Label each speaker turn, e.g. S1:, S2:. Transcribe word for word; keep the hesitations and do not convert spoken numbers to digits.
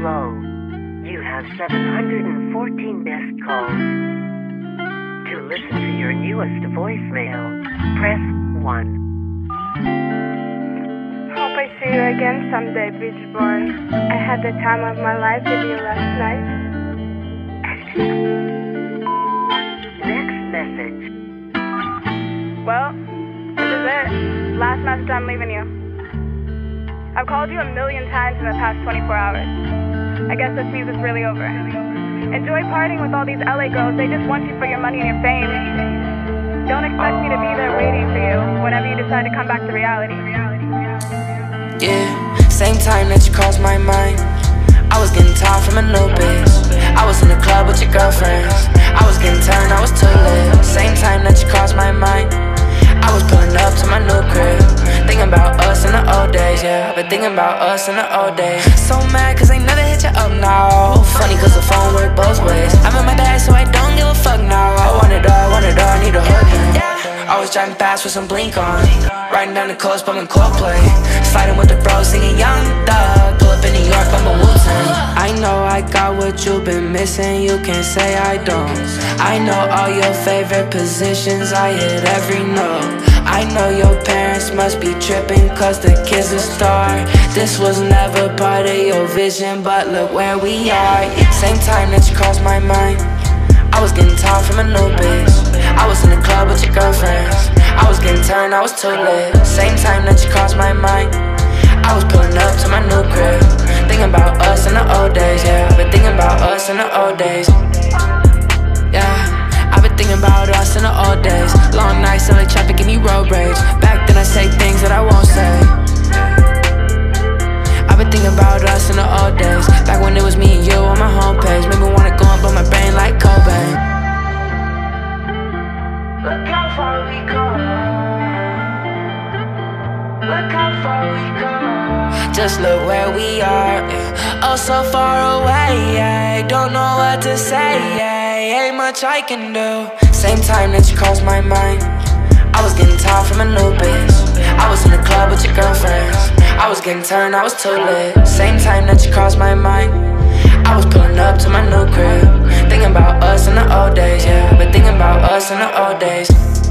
S1: Hello. You have seven hundred fourteen missed calls. To listen to your newest voicemail, press one.
S2: Hope I see you again someday, beach boy. I had the time of my life with you last night.
S1: Next message.
S2: Well, this is it. Last message, I'm leaving you. I've called you a million times in the past twenty-four hours. I guess this means it's really over. Enjoy partying with all these L A girls. They just want you for your money and your fame. Don't expect me to be there waiting for you whenever you decide to come back to reality.
S3: Yeah, same time that you crossed my mind, I was getting tired from a new bitch. I was in the club with your girlfriends. I was getting turned, I was too lit. Same time that you crossed my mind, I was pulling up to my new crib, thinking about us in the old days, yeah. I've been thinking about us in the old days. So mad cause I never hit you up now. Funny cause the phone work both ways. I'm in my bag so I don't give a fuck now. I want it all, I want it all, I need a hook. I was driving fast with some blink on, riding down the coast bumping Coldplay, sliding with the bros singing Young Thug. Pull up in New York bumping Wu-Tang. I know I got what you've been missing, you can't say I don't. I know all your favorite positions, I hit every note. I know your parents must be tripping cause the kid's a star. This was never part of your vision, but look where we are. Same time that you crossed my mind, I was getting tired from a new bitch. I was in the club with your girlfriends. I was getting turned, I was too lit. Same time that you crossed my mind, I was pulling up to my new crib, thinking about us in the old days, yeah. I've been thinking about us in the old days, yeah. I've been thinking about us in the old days. Long nights selling traffic, give me road rage. Back then I say things that I won't say. I've been thinking about us in the old days, back when it was me and you on my homepage. Made me wanna go and blow my brain like Cobain. Look how far we go. Look how far we go. Just look where we are, yeah. Oh so far away, yeah. Don't know what to say, yeah. Ain't much I can do. Same time that you crossed my mind, I was getting tired from a new bitch. I was in the club with your girlfriends. I was getting turned, I was too lit. Same time that you crossed my mind, I was pulling up to my new crib, thinking about us in the old days, yeah. Been thinking about us in the old days.